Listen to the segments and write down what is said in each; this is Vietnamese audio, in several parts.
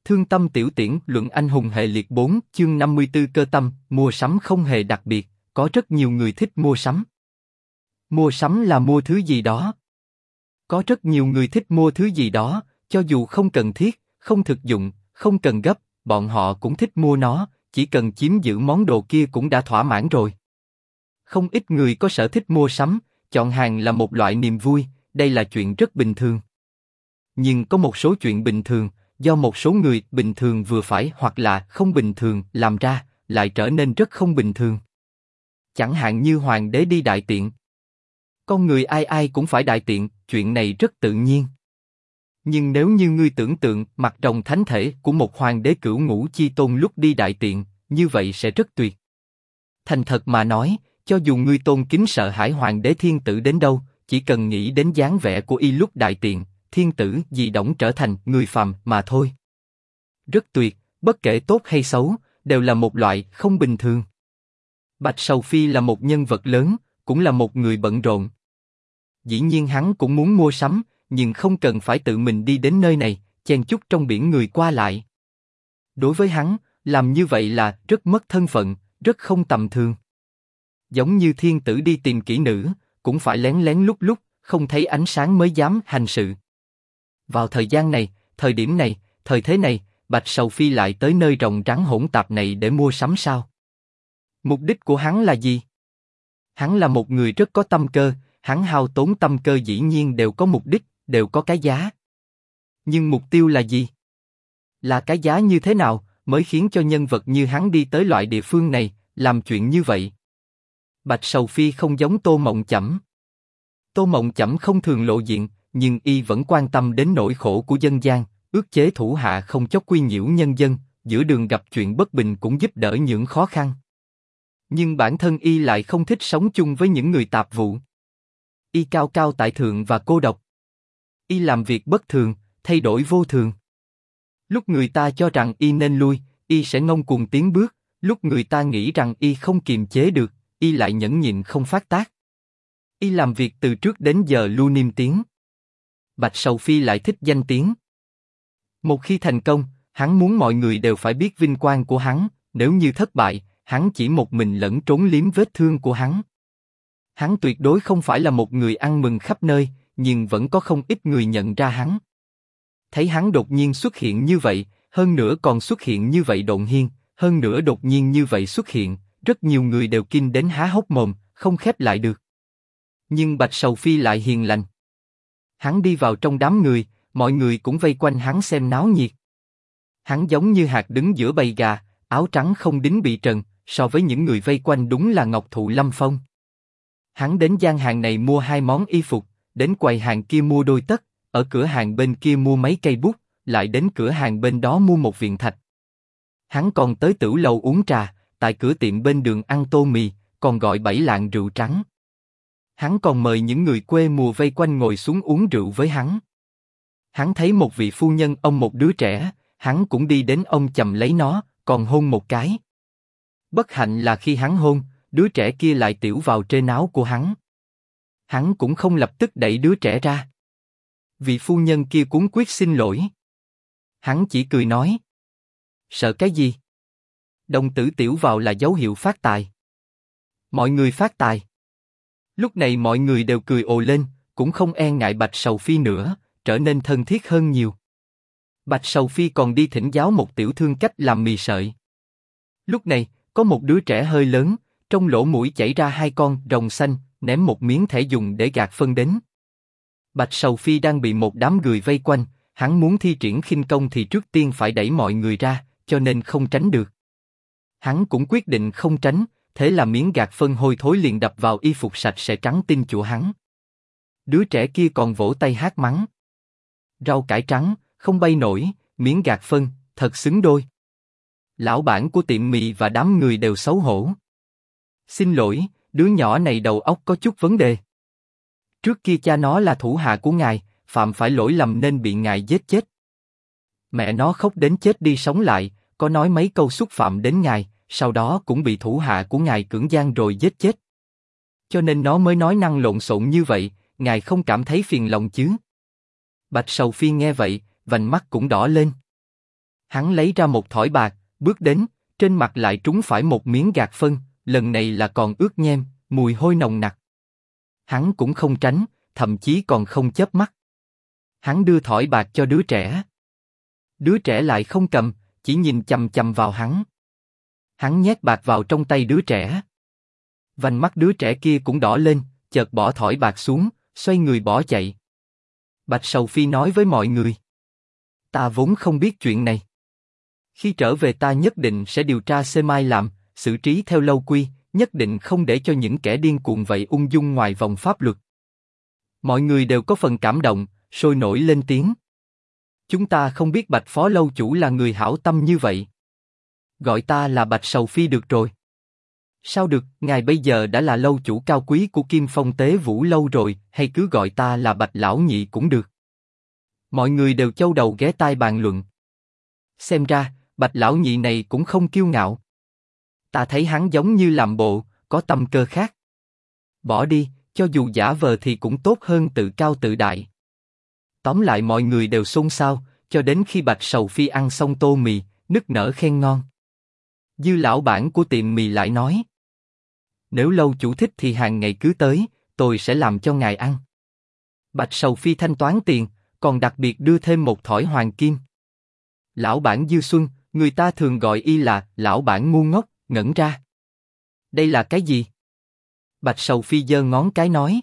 Thương tâm tiểu tiễn luận anh hùng hệ liệt 4 chương 54 cơ tâm, mua sắm không hề đặc biệt, có rất nhiều người thích mua sắm. Mua sắm là mua thứ gì đó. Có rất nhiều người thích mua thứ gì đó, cho dù không cần thiết, không thực dụng, không cần gấp, bọn họ cũng thích mua nó, chỉ cần chiếm giữ món đồ kia cũng đã thỏa mãn rồi. Không ít người có sở thích mua sắm, chọn hàng là một loại niềm vui, đây là chuyện rất bình thường. Nhưng có một số chuyện bình thường, do một số người bình thường vừa phải hoặc là không bình thường làm ra, lại trở nên rất không bình thường. Chẳng hạn như hoàng đế đi đại tiện. Con người ai ai cũng phải đại tiện, chuyện này rất tự nhiên. Nhưng nếu như ngươi tưởng tượng mặt rồng thánh thể của một hoàng đế cửu ngũ chi tôn lúc đi đại tiện, như vậy sẽ rất tuyệt. Thành thật mà nói, cho dù ngươi tôn kính sợ hãi hoàng đế thiên tử đến đâu, chỉ cần nghĩ đến dáng vẻ của y lúc đại tiện, thiên tử dị động trở thành người phàm mà thôi. Rất tuyệt, bất kể tốt hay xấu, đều là một loại không bình thường. Bạch Sầu Phi là một nhân vật lớn, cũng là một người bận rộn. Dĩ nhiên hắn cũng muốn mua sắm, nhưng không cần phải tự mình đi đến nơi này, chen chúc trong biển người qua lại. Đối với hắn, làm như vậy là rất mất thân phận, rất không tầm thường. Giống như thiên tử đi tìm kỹ nữ, cũng phải lén lén lúc lúc, không thấy ánh sáng mới dám hành sự. Vào thời gian này, thời điểm này, thời thế này, Bạch Sầu Phi lại tới nơi rồng rắn hỗn tạp này để mua sắm sao? Mục đích của hắn là gì? Hắn là một người rất có tâm cơ, hắn hao tốn tâm cơ dĩ nhiên đều có mục đích, đều có cái giá. Nhưng mục tiêu là gì? Là cái giá như thế nào mới khiến cho nhân vật như hắn đi tới loại địa phương này, làm chuyện như vậy? Bạch Sầu Phi không giống Tô Mộng Chẩm. Tô Mộng Chẩm không thường lộ diện, nhưng y vẫn quan tâm đến nỗi khổ của dân gian, ước chế thủ hạ không chốc quy nhiễu nhân dân, giữa đường gặp chuyện bất bình cũng giúp đỡ những khó khăn. Nhưng bản thân y lại không thích sống chung với những người tạp vụ. Y cao cao tại thượng và cô độc. Y làm việc bất thường, thay đổi vô thường. Lúc người ta cho rằng y nên lui, y sẽ ngông cuồng tiến bước. Lúc người ta nghĩ rằng y không kiềm chế được, y lại nhẫn nhịn không phát tác. Y làm việc từ trước đến giờ luôn niêm tiếng. Bạch Sầu Phi lại thích danh tiếng. Một khi thành công, hắn muốn mọi người đều phải biết vinh quang của hắn. Nếu như thất bại, hắn chỉ một mình lẫn trốn liếm vết thương của hắn. Hắn tuyệt đối không phải là một người ăn mừng khắp nơi, nhưng vẫn có không ít người nhận ra hắn. Thấy hắn đột nhiên xuất hiện như vậy, hơn nữa còn xuất hiện như vậy đột nhiên, hơn nữa đột nhiên như vậy xuất hiện, rất nhiều người đều kinh đến há hốc mồm, không khép lại được. Nhưng Bạch Sầu Phi lại hiền lành. Hắn đi vào trong đám người, mọi người cũng vây quanh hắn xem náo nhiệt. Hắn giống như hạt đứng giữa bầy gà, áo trắng không đính bị trần, so với những người vây quanh đúng là ngọc thụ lâm phong. Hắn đến gian hàng này mua 2 món y phục, đến quầy hàng kia mua đôi tất, ở cửa hàng bên kia mua mấy cây bút, lại đến cửa hàng bên đó mua một viện thạch. Hắn còn tới tửu lầu uống trà, tại cửa tiệm bên đường ăn tô mì, còn gọi 7 lạng rượu trắng. Hắn còn mời những người quê mùa vây quanh ngồi xuống uống rượu với hắn. Hắn thấy một vị phu nhân ôm một đứa trẻ, hắn cũng đi đến ôm chầm lấy nó, còn hôn một cái. Bất hạnh là khi hắn hôn, đứa trẻ kia lại tiểu vào trên áo của hắn. Hắn cũng không lập tức đẩy đứa trẻ ra. Vị phu nhân kia cuống quyết xin lỗi. Hắn chỉ cười nói: sợ cái gì? Đồng tử tiểu vào là dấu hiệu phát tài. Mọi người phát tài. Lúc này mọi người đều cười ồ lên, cũng không e ngại Bạch Sầu Phi nữa, trở nên thân thiết hơn nhiều. Bạch Sầu Phi còn đi thỉnh giáo một tiểu thương cách làm mì sợi. Lúc này, có một đứa trẻ hơi lớn, trong lỗ mũi chảy ra 2 con rồng xanh, ném một miếng thẻ dùng để gạt phân đến. Bạch Sầu Phi đang bị một đám người vây quanh, hắn muốn thi triển khinh công thì trước tiên phải đẩy mọi người ra, cho nên không tránh được. Hắn cũng quyết định không tránh, thế là miếng gạt phân hôi thối liền đập vào y phục sạch sẽ trắng tinh của hắn. Đứa trẻ kia còn vỗ tay hát mắng: rau cải trắng, không bay nổi, miếng gạt phân, thật xứng đôi. Lão bản của tiệm mì và đám người đều xấu hổ. Xin lỗi, đứa nhỏ này đầu óc có chút vấn đề. Trước kia cha nó là thủ hạ của ngài, phạm phải lỗi lầm nên bị ngài giết chết. Mẹ nó khóc đến chết đi sống lại, có nói mấy câu xúc phạm đến ngài, sau đó cũng bị thủ hạ của ngài cưỡng gian rồi giết chết. Cho nên nó mới nói năng lộn xộn như vậy, ngài không cảm thấy phiền lòng chứ? Bạch Sầu Phi nghe vậy, vành mắt cũng đỏ lên. Hắn lấy ra một thỏi bạc, bước đến, trên mặt lại trúng phải một miếng gạc phân, lần này là còn ướt nhem, mùi hôi nồng nặc. Hắn cũng không tránh, thậm chí còn không chớp mắt. Hắn đưa thỏi bạc cho đứa trẻ. Đứa trẻ lại không cầm, chỉ nhìn chằm chằm vào hắn. Hắn nhét bạc vào trong tay đứa trẻ. Vành mắt đứa trẻ kia cũng đỏ lên, chợt bỏ thỏi bạc xuống, xoay người bỏ chạy. Bạch Sầu Phi nói với mọi người: ta vốn không biết chuyện này. Khi trở về ta nhất định sẽ điều tra xem ai làm, xử trí theo lâu quy, nhất định không để cho những kẻ điên cuồng vậy ung dung ngoài vòng pháp luật. Mọi người đều có phần cảm động, sôi nổi lên tiếng. Chúng ta không biết Bạch Phó Lâu Chủ là người hảo tâm như vậy. Gọi ta là Bạch Sầu Phi được rồi. Sao được, ngài bây giờ đã là lâu chủ cao quý của Kim Phong Tế Vũ Lâu rồi, hay cứ gọi ta là Bạch Lão Nhị cũng được. Mọi người đều châu đầu ghé tai bàn luận. Xem ra, Bạch Lão Nhị này cũng không kiêu ngạo. Ta thấy hắn giống như làm bộ, có tâm cơ khác. Bỏ đi, cho dù giả vờ thì cũng tốt hơn tự cao tự đại. Tóm lại mọi người đều xôn xao, cho đến khi Bạch Sầu Phi ăn xong tô mì, nức nở khen ngon. Dư lão bản của tiệm mì lại nói: nếu lâu chủ thích thì hàng ngày cứ tới, tôi sẽ làm cho ngài ăn. Bạch Sầu Phi thanh toán tiền, còn đặc biệt đưa thêm một thỏi hoàng kim. Lão bản Dư Xuân, người ta thường gọi y là lão bản ngu ngốc, ngẩn ra. Đây là cái gì? Bạch Sầu Phi giơ ngón cái nói: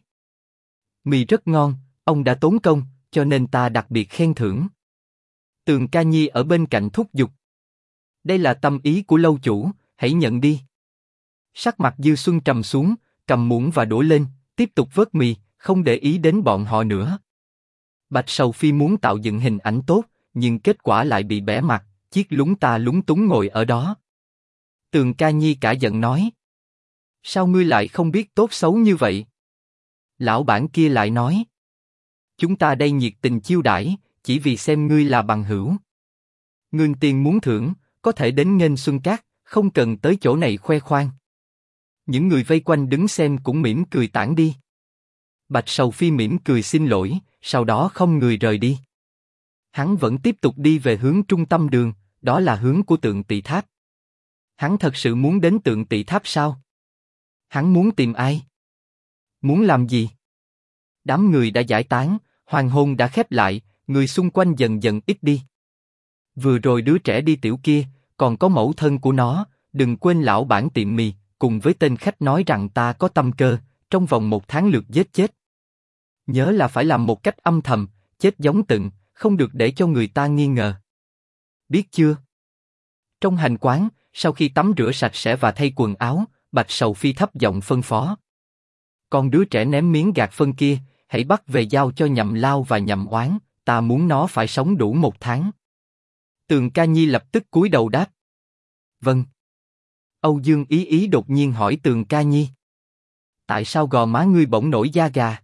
mì rất ngon, ông đã tốn công, cho nên ta đặc biệt khen thưởng. Tường Ca Nhi ở bên cạnh thúc giục: đây là tâm ý của lâu chủ, hãy nhận đi. Sắc mặt Dư Xuân trầm xuống, cầm muỗng và đũa lên, tiếp tục vớt mì, không để ý đến bọn họ nữa. Bạch Sầu Phi muốn tạo dựng hình ảnh tốt, nhưng kết quả lại bị bẽ mặt, chiếc lúng ta lúng túng ngồi ở đó. Tường Ca Nhi cả giận nói: sao ngươi lại không biết tốt xấu như vậy? Lão bản kia lại nói: chúng ta đây nhiệt tình chiêu đãi, chỉ vì xem ngươi là bằng hữu. Ngưng tiền muốn thưởng, có thể đến nghênh Xuân Cát, không cần tới chỗ này khoe khoang. Những người vây quanh đứng xem cũng mỉm cười tản đi. Bạch Sầu Phi mỉm cười xin lỗi, sau đó không người rời đi. Hắn vẫn tiếp tục đi về hướng trung tâm đường, đó là hướng của Tượng Tỵ Tháp. Hắn thật sự muốn đến Tượng Tỵ Tháp sao? Hắn muốn tìm ai? Muốn làm gì? Đám người đã giải tán, hoàng hôn đã khép lại, người xung quanh dần dần ít đi. Vừa rồi đứa trẻ đi tiểu kia, còn có mẫu thân của nó, đừng quên lão bản tiệm mì, cùng với tên khách nói rằng ta có tâm cơ, trong vòng 1 tháng lượt giết chết. Nhớ là phải làm một cách âm thầm, chết giống tựng, không được để cho người ta nghi ngờ. Biết chưa? Trong hành quán, sau khi tắm rửa sạch sẽ và thay quần áo, Bạch Sầu Phi thấp giọng phân phó: con đứa trẻ ném miếng gạc phân kia, hãy bắt về giao cho Nhậm Lao và Nhậm Oán, ta muốn nó phải sống đủ 1 tháng. Tường Ca Nhi lập tức cúi đầu đáp: vâng. Âu Dương Ý Ý đột nhiên hỏi Tường Ca Nhi: tại sao gò má ngươi bỗng nổi da gà?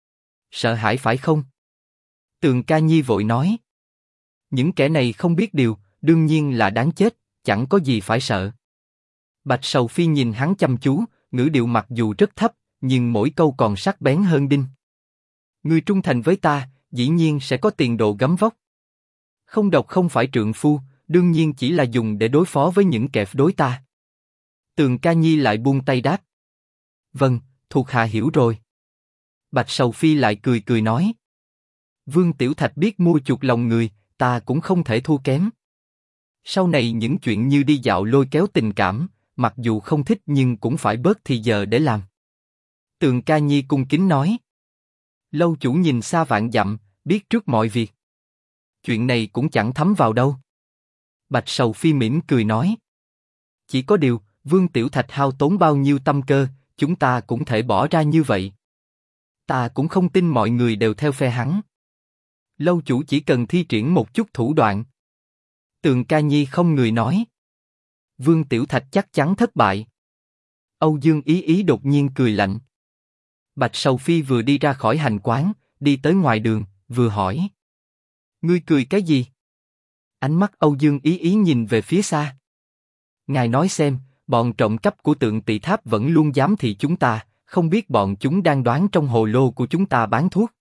Sợ hãi phải không? Tường Ca Nhi vội nói: những kẻ này không biết điều, đương nhiên là đáng chết, chẳng có gì phải sợ. Bạch Sầu Phi nhìn hắn chăm chú, ngữ điệu mặc dù rất thấp, nhưng mỗi câu còn sắc bén hơn đinh. Ngươi trung thành với ta, dĩ nhiên sẽ có tiền đồ gấm vóc. Không độc không phải trượng phu, đương nhiên chỉ là dùng để đối phó với những kẻ đối ta. Tường Ca Nhi lại buông tay đáp: vâng, thuộc hạ hiểu rồi. Bạch Sầu Phi lại cười cười nói: Vương Tiểu Thạch biết mua chuộc lòng người, ta cũng không thể thua kém. Sau này những chuyện như đi dạo lôi kéo tình cảm, mặc dù không thích nhưng cũng phải bớt thì giờ để làm. Tường Ca Nhi cung kính nói: lâu chủ nhìn xa vạn dặm, biết trước mọi việc. Chuyện này cũng chẳng thấm vào đâu. Bạch Sầu Phi mỉm cười nói: chỉ có điều, Vương Tiểu Thạch hao tốn bao nhiêu tâm cơ, chúng ta cũng thể bỏ ra như vậy. Ta cũng không tin mọi người đều theo phe hắn. Lâu chủ chỉ cần thi triển một chút thủ đoạn. Tường Ca Nhi không người nói: Vương Tiểu Thạch chắc chắn thất bại. Âu Dương Ý Ý đột nhiên cười lạnh. Bạch Sầu Phi vừa đi ra khỏi hành quán, đi tới ngoài đường, vừa hỏi: ngươi cười cái gì? Ánh mắt Âu Dương Ý Ý nhìn về phía xa. Ngài nói xem, bọn trộm cắp của Tượng Tỵ Tháp vẫn luôn giám thị chúng ta, không biết bọn chúng đang đoán trong hồ lô của chúng ta bán thuốc.